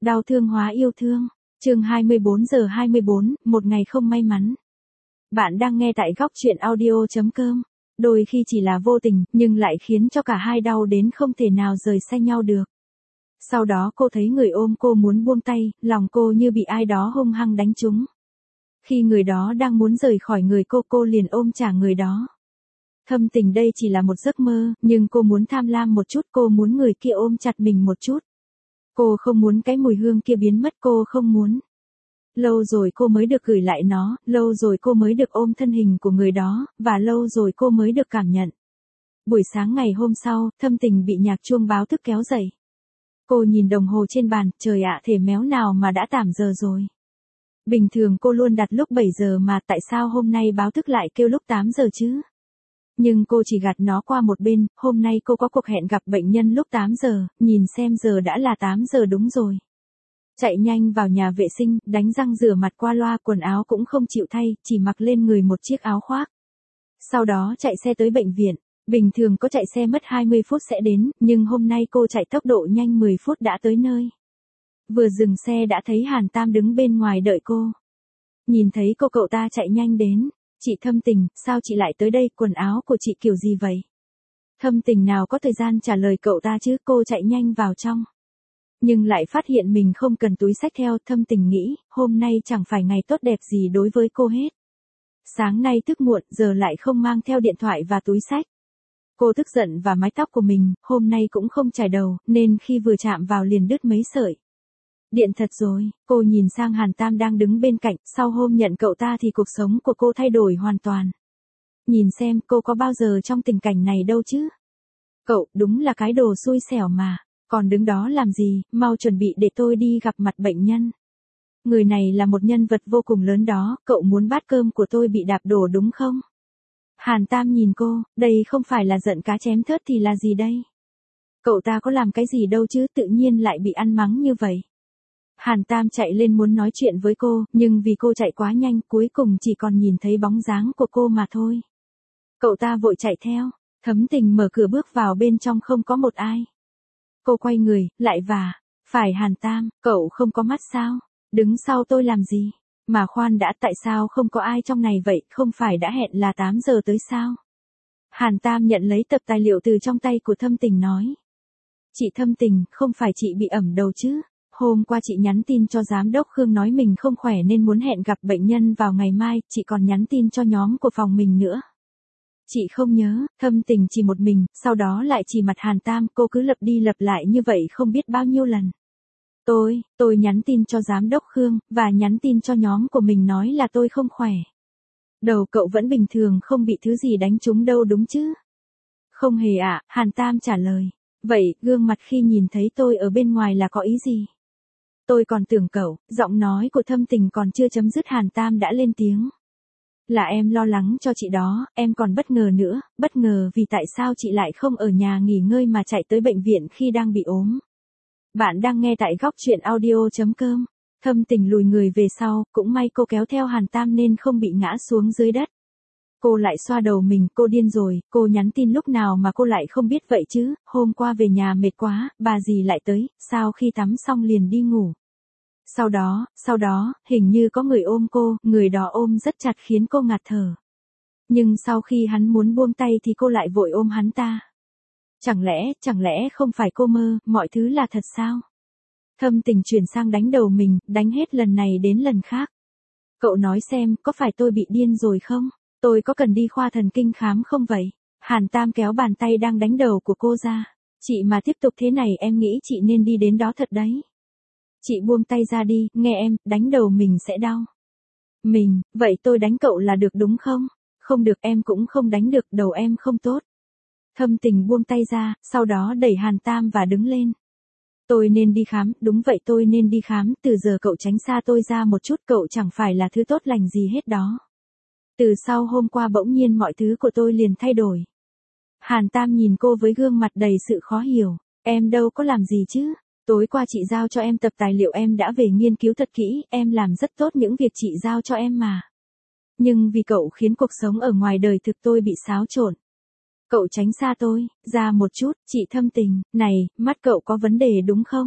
Đau thương hóa yêu thương. Chương 24 giờ 24, một ngày không may mắn. Bạn đang nghe tại góc truyện audio.com. Đôi khi chỉ là vô tình, nhưng lại khiến cho cả hai đau đến không thể nào rời xa nhau được. Sau đó cô thấy người ôm cô muốn buông tay, lòng cô như bị ai đó hung hăng đánh trúng. Khi người đó đang muốn rời khỏi người cô liền ôm trả người đó. Thâm tình đây chỉ là một giấc mơ, nhưng cô muốn tham lam một chút, cô muốn người kia ôm chặt mình một chút. Cô không muốn cái mùi hương kia biến mất, cô không muốn. Lâu rồi cô mới được gửi lại nó, lâu rồi cô mới được ôm thân hình của người đó, và lâu rồi cô mới được cảm nhận. Buổi sáng ngày hôm sau, Thâm Tình bị nhạc chuông báo thức kéo dậy. Cô nhìn đồng hồ trên bàn, trời ạ, thể méo nào mà đã tảm giờ rồi. Bình thường cô luôn đặt lúc 7 giờ mà tại sao hôm nay báo thức lại kêu lúc 8 giờ chứ? Nhưng cô chỉ gạt nó qua một bên, hôm nay cô có cuộc hẹn gặp bệnh nhân lúc 8 giờ, nhìn xem giờ đã là 8 giờ đúng rồi. Chạy nhanh vào nhà vệ sinh, đánh răng rửa mặt qua loa, quần áo cũng không chịu thay, chỉ mặc lên người một chiếc áo khoác. Sau đó chạy xe tới bệnh viện, bình thường có chạy xe mất 20 phút sẽ đến, nhưng hôm nay cô chạy tốc độ nhanh 10 phút đã tới nơi. Vừa dừng xe đã thấy Hàn Tam đứng bên ngoài đợi cô. Nhìn thấy cô cậu ta chạy nhanh đến. Chị Thâm Tình, sao chị lại tới đây, quần áo của chị kiểu gì vậy? Thâm Tình nào có thời gian trả lời cậu ta chứ, cô chạy nhanh vào trong. Nhưng lại phát hiện mình không cần túi xách theo, Thâm Tình nghĩ, hôm nay chẳng phải ngày tốt đẹp gì đối với cô hết. Sáng nay thức muộn, giờ lại không mang theo điện thoại và túi xách. Cô tức giận và mái tóc của mình, hôm nay cũng không chải đầu, nên khi vừa chạm vào liền đứt mấy sợi. Điện thật rồi, cô nhìn sang Hàn Tam đang đứng bên cạnh, sau hôm nhận cậu ta thì cuộc sống của cô thay đổi hoàn toàn. Nhìn xem cô có bao giờ trong tình cảnh này đâu chứ. Cậu, đúng là cái đồ xui xẻo mà, còn đứng đó làm gì, mau chuẩn bị để tôi đi gặp mặt bệnh nhân. Người này là một nhân vật vô cùng lớn đó, cậu muốn bát cơm của tôi bị đạp đổ đúng không? Hàn Tam nhìn cô, đây không phải là giận cá chém thớt thì là gì đây? Cậu ta có làm cái gì đâu chứ, tự nhiên lại bị ăn mắng như vậy. Hàn Tam chạy lên muốn nói chuyện với cô, nhưng vì cô chạy quá nhanh, cuối cùng chỉ còn nhìn thấy bóng dáng của cô mà thôi. Cậu ta vội chạy theo, Thâm Tình mở cửa bước vào bên trong không có một ai. Cô quay người, lại phải Hàn Tam, cậu không có mắt sao? Đứng sau tôi làm gì? Mà khoan đã, tại sao không có ai trong này vậy, không phải đã hẹn là 8 giờ tới sao? Hàn Tam nhận lấy tập tài liệu từ trong tay của Thâm Tình nói. Chị Thâm Tình, không phải chị bị ẩm đầu chứ? Hôm qua chị nhắn tin cho giám đốc Khương nói mình không khỏe nên muốn hẹn gặp bệnh nhân vào ngày mai, chị còn nhắn tin cho nhóm của phòng mình nữa. Chị không nhớ, Thâm Tình chỉ một mình, sau đó lại chỉ mặt Hàn Tam, cô cứ lặp đi lặp lại như vậy không biết bao nhiêu lần. Tôi nhắn tin cho giám đốc Khương, và nhắn tin cho nhóm của mình nói là tôi không khỏe. Đầu cậu vẫn bình thường, không bị thứ gì đánh trúng đâu đúng chứ? Không hề ạ, Hàn Tam trả lời. Vậy, gương mặt khi nhìn thấy tôi ở bên ngoài là có ý gì? Tôi còn tưởng cậu, giọng nói của Thâm Tình còn chưa chấm dứt Hàn Tam đã lên tiếng. Là em lo lắng cho chị đó, em còn bất ngờ nữa, bất ngờ vì tại sao chị lại không ở nhà nghỉ ngơi mà chạy tới bệnh viện khi đang bị ốm. Bạn đang nghe tại góc truyện audio.com. Thâm Tình lùi người về sau, cũng may cô kéo theo Hàn Tam nên không bị ngã xuống dưới đất. Cô lại xoa đầu mình, cô điên rồi, cô nhắn tin lúc nào mà cô lại không biết vậy chứ, hôm qua về nhà mệt quá, bà dì lại tới, sau khi tắm xong liền đi ngủ. Sau đó, hình như có người ôm cô, người đó ôm rất chặt khiến cô ngạt thở. Nhưng sau khi hắn muốn buông tay thì cô lại vội ôm hắn ta. Chẳng lẽ không phải cô mơ, mọi thứ là thật sao? Thâm Tình chuyển sang đánh đầu mình, đánh hết lần này đến lần khác. Cậu nói xem, có phải tôi bị điên rồi không? Tôi có cần đi khoa thần kinh khám không vậy? Hàn Tam kéo bàn tay đang đánh đầu của cô ra. Chị mà tiếp tục thế này em nghĩ chị nên đi đến đó thật đấy. Chị buông tay ra đi, nghe em, đánh đầu mình sẽ đau. Vậy tôi đánh cậu là được đúng không? Không được, em cũng không đánh được, đầu em không tốt. Thâm Tình buông tay ra, sau đó đẩy Hàn Tam và đứng lên. Tôi nên đi khám, đúng vậy tôi nên đi khám, từ giờ cậu tránh xa tôi ra một chút, cậu chẳng phải là thứ tốt lành gì hết đó. Từ sau hôm qua bỗng nhiên mọi thứ của tôi liền thay đổi. Hàn Tam nhìn cô với gương mặt đầy sự khó hiểu, em đâu có làm gì chứ, tối qua chị giao cho em tập tài liệu em đã về nghiên cứu thật kỹ, em làm rất tốt những việc chị giao cho em mà. Nhưng vì cậu khiến cuộc sống ở ngoài đời thực tôi bị xáo trộn. Cậu tránh xa tôi, ra một chút, chị Thâm Tình, này, mắt cậu có vấn đề đúng không?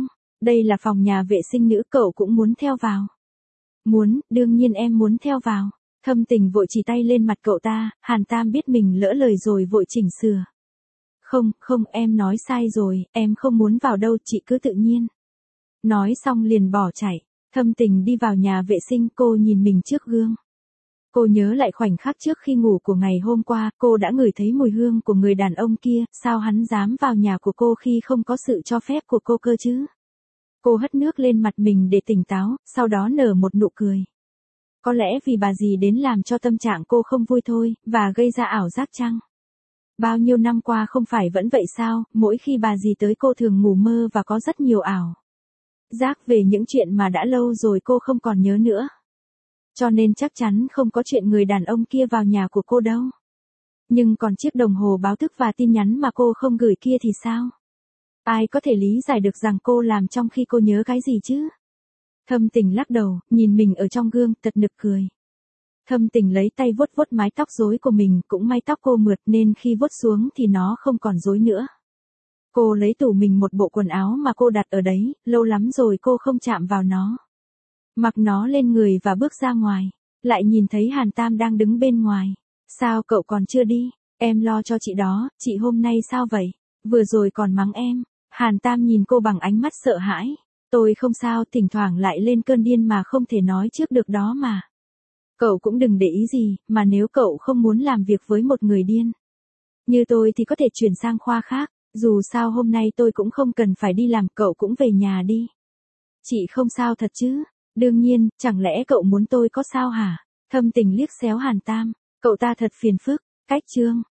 Đây là phòng nhà vệ sinh nữ, cậu cũng muốn theo vào. Muốn, đương nhiên em muốn theo vào. Thâm Tình vội chỉ tay lên mặt cậu ta, Hàn Tam biết mình lỡ lời rồi vội chỉnh sửa. Không, không, em nói sai rồi, em không muốn vào đâu, chị cứ tự nhiên. Nói xong liền bỏ chạy. Thâm Tình đi vào nhà vệ sinh, cô nhìn mình trước gương. Cô nhớ lại khoảnh khắc trước khi ngủ của ngày hôm qua, cô đã ngửi thấy mùi hương của người đàn ông kia, sao hắn dám vào nhà của cô khi không có sự cho phép của cô cơ chứ? Cô hất nước lên mặt mình để tỉnh táo, sau đó nở một nụ cười. Có lẽ vì bà dì đến làm cho tâm trạng cô không vui thôi, và gây ra ảo giác chăng? Bao nhiêu năm qua không phải vẫn vậy sao, mỗi khi bà dì tới cô thường ngủ mơ và có rất nhiều ảo giác về những chuyện mà đã lâu rồi cô không còn nhớ nữa. Cho nên chắc chắn không có chuyện người đàn ông kia vào nhà của cô đâu. Nhưng còn chiếc đồng hồ báo thức và tin nhắn mà cô không gửi kia thì sao? Ai có thể lý giải được rằng cô làm trong khi cô nhớ cái gì chứ? Thâm Tình lắc đầu, nhìn mình ở trong gương, tật nực cười. Thâm Tình lấy tay vuốt vuốt mái tóc rối của mình, cũng may tóc cô mượt nên khi vuốt xuống thì nó không còn rối nữa. Cô lấy tủ mình một bộ quần áo mà cô đặt ở đấy, lâu lắm rồi cô không chạm vào nó. Mặc nó lên người và bước ra ngoài, lại nhìn thấy Hàn Tam đang đứng bên ngoài. Sao cậu còn chưa đi? Em lo cho chị đó, chị hôm nay sao vậy? Vừa rồi còn mắng em. Hàn Tam nhìn cô bằng ánh mắt sợ hãi. Tôi không sao, thỉnh thoảng lại lên cơn điên mà không thể nói trước được đó mà. Cậu cũng đừng để ý gì, mà nếu cậu không muốn làm việc với một người điên như tôi thì có thể chuyển sang khoa khác, dù sao hôm nay tôi cũng không cần phải đi làm, cậu cũng về nhà đi. Chị không sao thật chứ? Đương nhiên, chẳng lẽ cậu muốn tôi có sao hả? Thâm Tình liếc xéo Hàn Tam, cậu ta thật phiền phức. Cách chương